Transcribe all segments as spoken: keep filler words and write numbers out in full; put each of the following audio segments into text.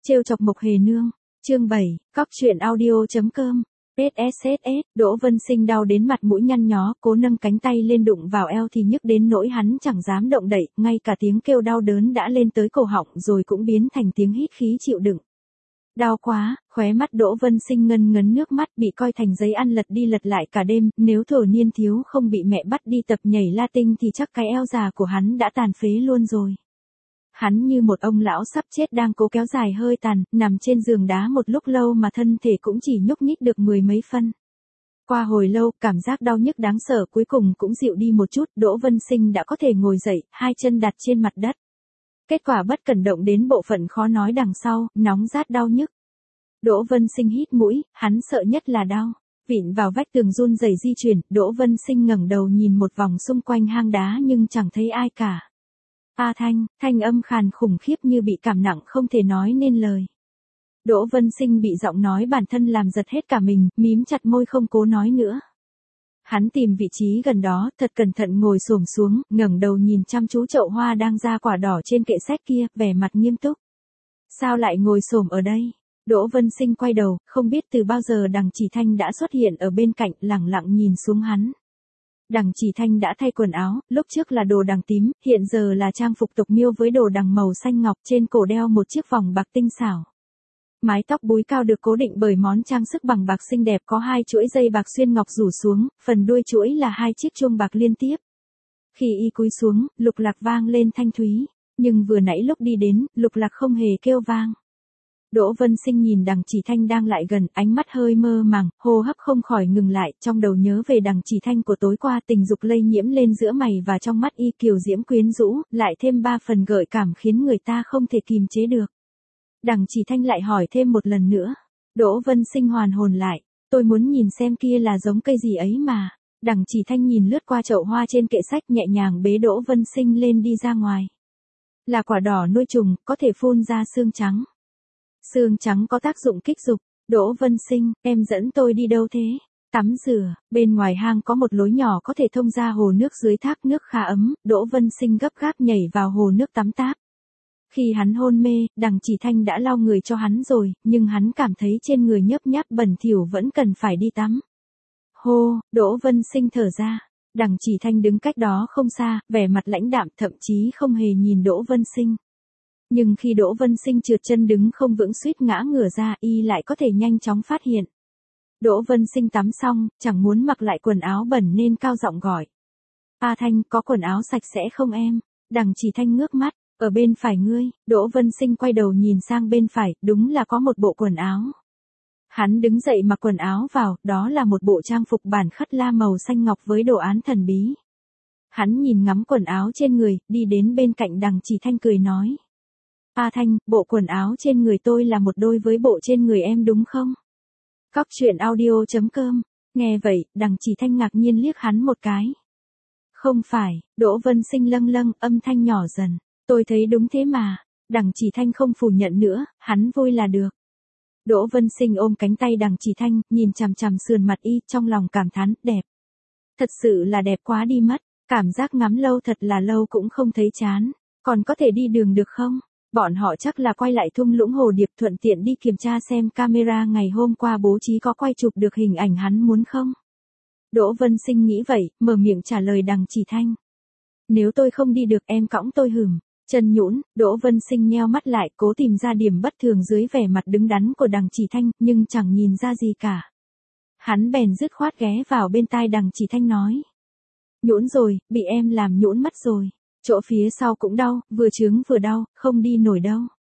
Trêu chọc Mộc Hề Nương, chương bảy, cóc truyện audio.com, ét ét ét ét, Đỗ Vân Sinh đau đến mặt mũi nhăn nhó, cố nâng cánh tay lên đụng vào eo thì nhức đến nỗi hắn chẳng dám động đậy, ngay cả tiếng kêu đau đớn đã lên tới cổ họng rồi cũng biến thành tiếng hít khí chịu đựng. Đau quá, khóe mắt Đỗ Vân Sinh ngân ngấn nước mắt, bị coi thành giấy ăn lật đi lật lại cả đêm, nếu thuở niên thiếu không bị mẹ bắt đi tập nhảy Latin thì chắc cái eo già của hắn đã tàn phế luôn rồi. Hắn như một ông lão sắp chết đang cố kéo dài hơi tàn, nằm trên giường đá một lúc lâu mà thân thể cũng chỉ nhúc nhích được mười mấy phân. Qua hồi lâu, cảm giác đau nhức đáng sợ cuối cùng cũng dịu đi một chút, Đỗ Vân Sinh đã có thể ngồi dậy, hai chân đặt trên mặt đất. Kết quả bất cẩn động đến bộ phận khó nói đằng sau, nóng rát đau nhức. Đỗ Vân Sinh hít mũi, hắn sợ nhất là đau. Vịn vào vách tường run rẩy di chuyển, Đỗ Vân Sinh ngẩng đầu nhìn một vòng xung quanh hang đá nhưng chẳng thấy ai cả. A Thanh, thanh âm khàn khủng khiếp như bị cảm nặng không thể nói nên lời. Đỗ Vân Sinh bị giọng nói bản thân làm giật hết cả mình, mím chặt môi không cố nói nữa. Hắn tìm vị trí gần đó, thật cẩn thận ngồi xổm xuống, ngẩng đầu nhìn chăm chú chậu hoa đang ra quả đỏ trên kệ sách kia, vẻ mặt nghiêm túc. Sao lại ngồi xổm ở đây? Đỗ Vân Sinh quay đầu, không biết từ bao giờ Đằng Chỉ Thanh đã xuất hiện ở bên cạnh, lẳng lặng nhìn xuống hắn. Đằng Chỉ Thanh đã thay quần áo, lúc trước là đồ đằng tím, hiện giờ là trang phục tộc Miêu với đồ đằng màu xanh ngọc, trên cổ đeo một chiếc vòng bạc tinh xảo. Mái tóc búi cao được cố định bởi món trang sức bằng bạc xinh đẹp có hai chuỗi dây bạc xuyên ngọc rủ xuống, phần đuôi chuỗi là hai chiếc chuông bạc liên tiếp. Khi y cúi xuống, lục lạc vang lên thanh thúy, nhưng vừa nãy lúc đi đến, lục lạc không hề kêu vang. Đỗ Vân Sinh nhìn Đằng Chỉ Thanh đang lại gần, ánh mắt hơi mơ màng, hô hấp không khỏi ngừng lại, trong đầu nhớ về Đằng Chỉ Thanh của tối qua, tình dục lây nhiễm lên giữa mày và trong mắt y kiều diễm quyến rũ, lại thêm ba phần gợi cảm khiến người ta không thể kìm chế được. Đằng Chỉ Thanh lại hỏi thêm một lần nữa. Đỗ Vân Sinh hoàn hồn lại, tôi muốn nhìn xem kia là giống cây gì ấy mà. Đằng Chỉ Thanh nhìn lướt qua chậu hoa trên kệ sách, nhẹ nhàng bế Đỗ Vân Sinh lên đi ra ngoài. Là quả đỏ nuôi trùng, có thể phun ra xương trắng. Xương trắng có tác dụng kích dục. Đỗ Vân Sinh, em dẫn tôi đi đâu thế? Tắm rửa, bên ngoài hang có một lối nhỏ có thể thông ra hồ nước dưới thác nước khá ấm, Đỗ Vân Sinh gấp gáp nhảy vào hồ nước tắm táp. Khi hắn hôn mê, Đằng Chỉ Thanh đã lau người cho hắn rồi, nhưng hắn cảm thấy trên người nhớp nháp bẩn thỉu vẫn cần phải đi tắm. Hô, Đỗ Vân Sinh thở ra. Đằng Chỉ Thanh đứng cách đó không xa, vẻ mặt lãnh đạm, thậm chí không hề nhìn Đỗ Vân Sinh. Nhưng khi Đỗ Vân Sinh trượt chân đứng không vững suýt ngã ngửa ra, y lại có thể nhanh chóng phát hiện. Đỗ Vân Sinh tắm xong, chẳng muốn mặc lại quần áo bẩn nên cao giọng gọi. A Thanh, có quần áo sạch sẽ không em? Đằng Chỉ Thanh ngước mắt, ở bên phải ngươi. Đỗ Vân Sinh quay đầu nhìn sang bên phải, đúng là có một bộ quần áo. Hắn đứng dậy mặc quần áo vào, đó là một bộ trang phục bản khất la màu xanh ngọc với đồ án thần bí. Hắn nhìn ngắm quần áo trên người, đi đến bên cạnh Đằng Chỉ Thanh cười nói. A Thanh, bộ quần áo trên người tôi là một đôi với bộ trên người em đúng không? Cóc truyện audio.com, nghe vậy, Đằng Chỉ Thanh ngạc nhiên liếc hắn một cái. Không phải, Đỗ Vân Sinh lâng lâng, âm thanh nhỏ dần. Tôi thấy đúng thế mà. Đằng Chỉ Thanh không phủ nhận nữa, hắn vui là được. Đỗ Vân Sinh ôm cánh tay Đằng Chỉ Thanh, nhìn chằm chằm sườn mặt y, trong lòng cảm thán, đẹp. Thật sự là đẹp quá đi mất, cảm giác ngắm lâu thật là lâu cũng không thấy chán. Còn có thể đi đường được không? Bọn họ chắc là quay lại thung lũng Hồ Điệp, thuận tiện đi kiểm tra xem camera ngày hôm qua bố trí có quay chụp được hình ảnh hắn muốn không? Đỗ Vân Sinh nghĩ vậy, mở miệng trả lời Đằng Chỉ Thanh. Nếu tôi không đi được em cõng tôi hừm. Chân nhũn, Đỗ Vân Sinh nheo mắt lại, cố tìm ra điểm bất thường dưới vẻ mặt đứng đắn của Đằng Chỉ Thanh, nhưng chẳng nhìn ra gì cả. Hắn bèn dứt khoát ghé vào bên tai Đằng Chỉ Thanh nói. Nhũn rồi, bị em làm nhũn mất rồi. Chỗ phía sau cũng đau, vừa chướng vừa đau, không đi nổi đâu.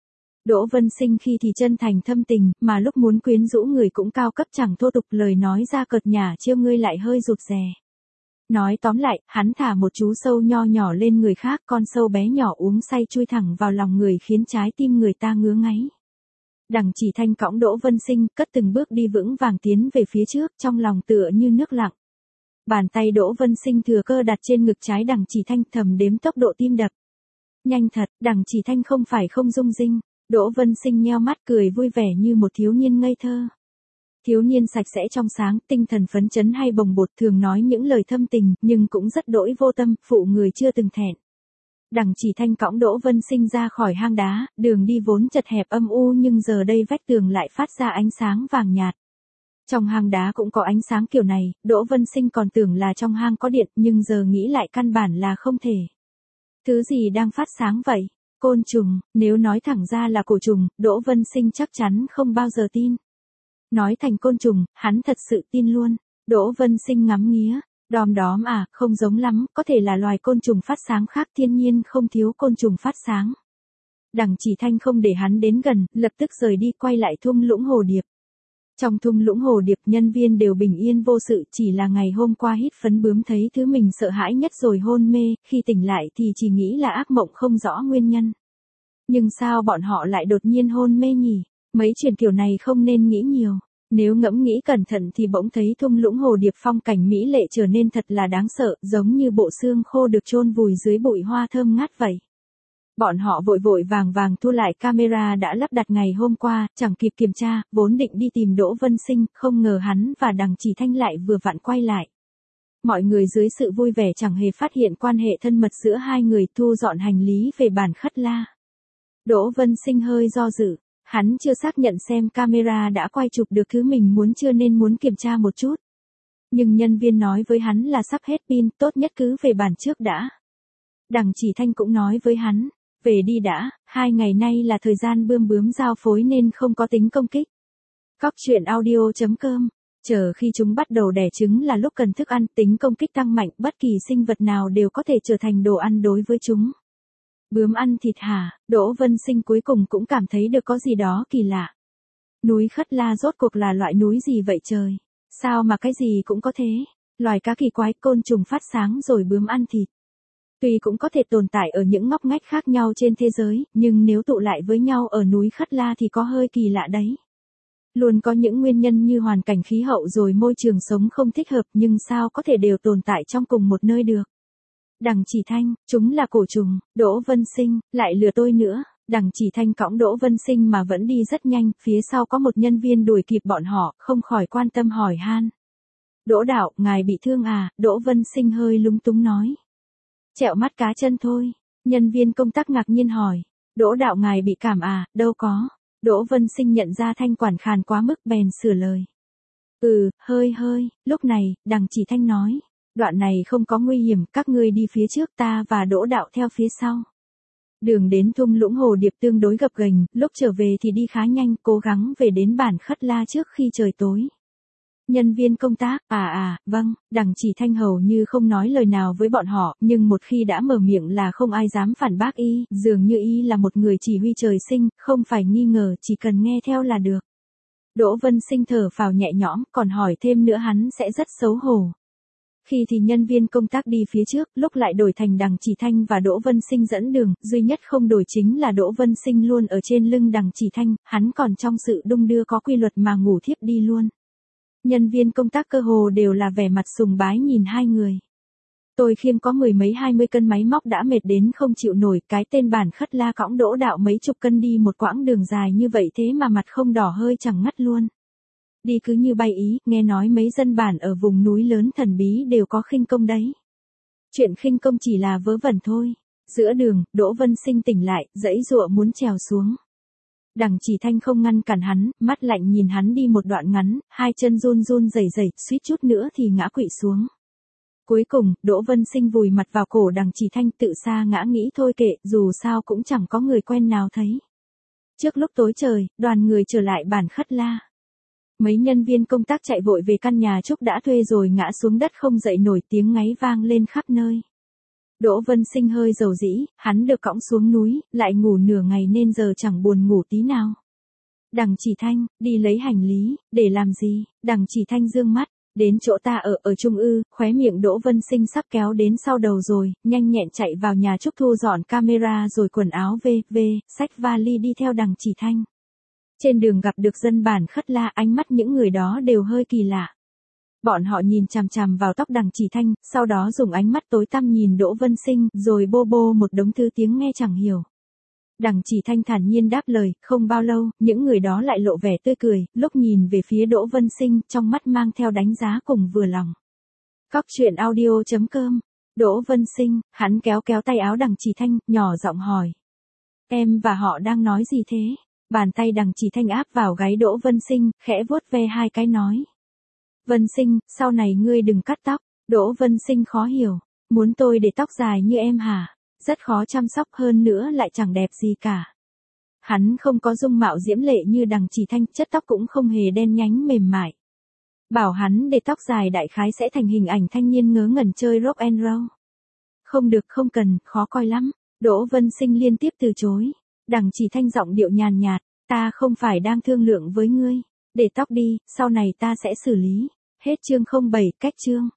Đỗ Vân Sinh khi thì chân thành thâm tình, mà lúc muốn quyến rũ người cũng cao cấp chẳng thô tục, lời nói ra cợt nhả trêu ngươi lại hơi rụt rè. Nói tóm lại, hắn thả một chú sâu nho nhỏ lên người khác, con sâu bé nhỏ uống say chui thẳng vào lòng người khiến trái tim người ta ngứa ngáy. Đằng Chỉ Thanh cõng Đỗ Vân Sinh, cất từng bước đi vững vàng tiến về phía trước, trong lòng tựa như nước lặng. Bàn tay Đỗ Vân Sinh thừa cơ đặt trên ngực trái Đằng Chỉ Thanh, thầm đếm tốc độ tim đập. Nhanh thật, Đằng Chỉ Thanh không phải không rung rinh. Đỗ Vân Sinh nheo mắt cười vui vẻ như một thiếu niên ngây thơ. Thiếu niên sạch sẽ trong sáng, tinh thần phấn chấn hay bồng bột, thường nói những lời thâm tình, nhưng cũng rất đỗi vô tâm, phụ người chưa từng thẹn. Đằng Chỉ Thanh cõng Đỗ Vân Sinh ra khỏi hang đá, đường đi vốn chật hẹp âm u nhưng giờ đây vách tường lại phát ra ánh sáng vàng nhạt. Trong hang đá cũng có ánh sáng kiểu này, Đỗ Vân Sinh còn tưởng là trong hang có điện nhưng giờ nghĩ lại căn bản là không thể. Thứ gì đang phát sáng vậy? Côn trùng, nếu nói thẳng ra là cổ trùng, Đỗ Vân Sinh chắc chắn không bao giờ tin. Nói thành côn trùng, hắn thật sự tin luôn. Đỗ Vân Sinh ngắm nghía, đom đóm à, không giống lắm, có thể là loài côn trùng phát sáng khác, thiên nhiên không thiếu côn trùng phát sáng. Đằng Chỉ Thanh không để hắn đến gần, lập tức rời đi quay lại thung lũng hồ điệp. Trong thung lũng hồ điệp nhân viên đều bình yên vô sự, chỉ là ngày hôm qua hít phấn bướm thấy thứ mình sợ hãi nhất rồi hôn mê, khi tỉnh lại thì chỉ nghĩ là ác mộng không rõ nguyên nhân. Nhưng sao bọn họ lại đột nhiên hôn mê nhỉ? Mấy chuyện kiểu này không nên nghĩ nhiều. Nếu ngẫm nghĩ cẩn thận thì bỗng thấy thung lũng hồ điệp phong cảnh mỹ lệ trở nên thật là đáng sợ, giống như bộ xương khô được chôn vùi dưới bụi hoa thơm ngát vậy. Bọn họ vội vội vàng vàng thu lại camera đã lắp đặt ngày hôm qua, chẳng kịp kiểm tra, vốn định đi tìm Đỗ Vân Sinh, không ngờ hắn và Đằng Chỉ Thanh lại vừa vặn quay lại. Mọi người dưới sự vui vẻ chẳng hề phát hiện quan hệ thân mật giữa hai người, thu dọn hành lý về bản Khất La. Đỗ Vân Sinh hơi do dự, hắn chưa xác nhận xem camera đã quay chụp được thứ mình muốn chưa nên muốn kiểm tra một chút. Nhưng nhân viên nói với hắn là sắp hết pin, tốt nhất cứ về bản trước đã. Đằng Chỉ Thanh cũng nói với hắn, về đi đã, hai ngày nay là thời gian bươm bướm giao phối nên không có tính công kích. Cóc truyện audio chấm com, chờ khi chúng bắt đầu đẻ trứng là lúc cần thức ăn, tính công kích tăng mạnh, bất kỳ sinh vật nào đều có thể trở thành đồ ăn đối với chúng. Bướm ăn thịt hả? Đỗ Vân Sinh cuối cùng cũng cảm thấy được có gì đó kỳ lạ. Núi Khất La rốt cuộc là loại núi gì vậy trời? Sao mà cái gì cũng có thế? Loài cá kỳ quái, côn trùng phát sáng rồi bướm ăn thịt. Tuy cũng có thể tồn tại ở những ngóc ngách khác nhau trên thế giới, nhưng nếu tụ lại với nhau ở núi Khất La thì có hơi kỳ lạ đấy. Luôn có những nguyên nhân như hoàn cảnh khí hậu rồi môi trường sống không thích hợp, nhưng sao có thể đều tồn tại trong cùng một nơi được. Đằng Chỉ Thanh, chúng là cổ trùng. Đỗ Vân Sinh, lại lừa tôi nữa. Đằng Chỉ Thanh cõng Đỗ Vân Sinh mà vẫn đi rất nhanh, phía sau có một nhân viên đuổi kịp bọn họ, không khỏi quan tâm hỏi han. Đỗ đạo, ngài bị thương à? Đỗ Vân Sinh hơi lúng túng nói. Chẹo mắt cá chân thôi. Nhân viên công tác ngạc nhiên hỏi. Đỗ đạo, ngài bị cảm à? Đâu có. Đỗ Vân Sinh nhận ra thanh quản khàn quá mức bèn sửa lời. Ừ, hơi hơi. Lúc này, Đằng Chỉ Thanh nói. Đoạn này không có nguy hiểm, các ngươi đi phía trước, ta và Đỗ đạo theo phía sau. Đường đến thung lũng hồ điệp tương đối gập ghềnh, lúc trở về thì đi khá nhanh, cố gắng về đến bản Khất La trước khi trời tối. Nhân viên công tác, à à, vâng, Đằng Chỉ Thanh hầu như không nói lời nào với bọn họ, nhưng một khi đã mở miệng là không ai dám phản bác y, dường như y là một người chỉ huy trời sinh, không phải nghi ngờ, chỉ cần nghe theo là được. Đỗ Vân Sinh thở phào nhẹ nhõm, còn hỏi thêm nữa hắn sẽ rất xấu hổ. Khi thì nhân viên công tác đi phía trước, lúc lại đổi thành Đằng Chỉ Thanh và Đỗ Vân Sinh dẫn đường, duy nhất không đổi chính là Đỗ Vân Sinh luôn ở trên lưng Đằng Chỉ Thanh, hắn còn trong sự đung đưa có quy luật mà ngủ thiếp đi luôn. Nhân viên công tác cơ hồ đều là vẻ mặt sùng bái nhìn hai người. Tôi khiêng có mười mấy hai mươi cân máy móc đã mệt đến không chịu nổi, cái tên bản Khất La cõng Đỗ đạo mấy chục cân đi một quãng đường dài như vậy thế mà mặt không đỏ hơi chẳng ngắt luôn. Đi cứ như bay ý, nghe nói mấy dân bản ở vùng núi lớn thần bí đều có khinh công đấy. Chuyện khinh công chỉ là vớ vẩn thôi. Giữa đường, Đỗ Vân Sinh tỉnh lại, giãy giụa muốn trèo xuống. Đằng Chỉ Thanh không ngăn cản hắn, mắt lạnh nhìn hắn đi một đoạn ngắn, hai chân run run rẩy rẩy, suýt chút nữa thì ngã quỵ xuống. Cuối cùng, Đỗ Vân Sinh vùi mặt vào cổ Đằng Chỉ Thanh, tự sa ngã nghĩ thôi kệ, dù sao cũng chẳng có người quen nào thấy. Trước lúc tối trời, đoàn người trở lại bản Khất La. Mấy nhân viên công tác chạy vội về căn nhà Trúc đã thuê rồi ngã xuống đất không dậy nổi, tiếng ngáy vang lên khắp nơi. Đỗ Vân Sinh hơi dầu dĩ, hắn được cõng xuống núi, lại ngủ nửa ngày nên giờ chẳng buồn ngủ tí nào. Đằng Chỉ Thanh, đi lấy hành lý, để làm gì? Đằng Chỉ Thanh dương mắt, đến chỗ ta ở, ở Trung ư, khóe miệng Đỗ Vân Sinh sắp kéo đến sau đầu rồi, nhanh nhẹn chạy vào nhà Trúc thu dọn camera rồi quần áo về, về, xách vali đi theo Đằng Chỉ Thanh. Trên đường gặp được dân bản Khất La, ánh mắt những người đó đều hơi kỳ lạ. Bọn họ nhìn chằm chằm vào tóc Đằng Chỉ Thanh, sau đó dùng ánh mắt tối tăm nhìn Đỗ Vân Sinh, rồi bô bô một đống thứ tiếng nghe chẳng hiểu. Đằng Chỉ Thanh thản nhiên đáp lời, không bao lâu, những người đó lại lộ vẻ tươi cười, lúc nhìn về phía Đỗ Vân Sinh, trong mắt mang theo đánh giá cùng vừa lòng. Cóc truyện audio chấm com Đỗ Vân Sinh, hắn kéo kéo tay áo Đằng Chỉ Thanh, nhỏ giọng hỏi. Em và họ đang nói gì thế? Bàn tay Đằng Chỉ Thanh áp vào gáy Đỗ Vân Sinh, khẽ vuốt ve hai cái nói. Vân Sinh, sau này ngươi đừng cắt tóc. Đỗ Vân Sinh khó hiểu. Muốn tôi để tóc dài như em hả? Rất khó chăm sóc, hơn nữa lại chẳng đẹp gì cả. Hắn không có dung mạo diễm lệ như Đằng Chỉ Thanh, chất tóc cũng không hề đen nhánh mềm mại. Bảo hắn để tóc dài đại khái sẽ thành hình ảnh thanh niên ngớ ngẩn chơi rock and roll. Không được, không cần, khó coi lắm. Đỗ Vân Sinh liên tiếp từ chối. Đằng Chỉ Thanh giọng điệu nhàn nhạt, ta không phải đang thương lượng với ngươi. Để tóc đi, sau này ta sẽ xử lý. Hết chương không bảy, cách chương.